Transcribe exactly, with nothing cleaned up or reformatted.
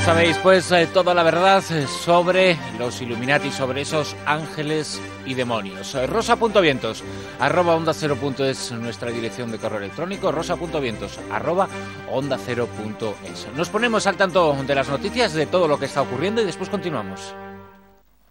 sabéis, pues eh, toda la verdad eh, sobre los Illuminati, sobre esos ángeles y demonios. Eh, rosa.vientos, arroba onda cero punto es nuestra dirección de correo electrónico, rosa.vientos, arroba onda cero punto es. Nos ponemos al tanto de las noticias, de todo lo que está ocurriendo y después continuamos.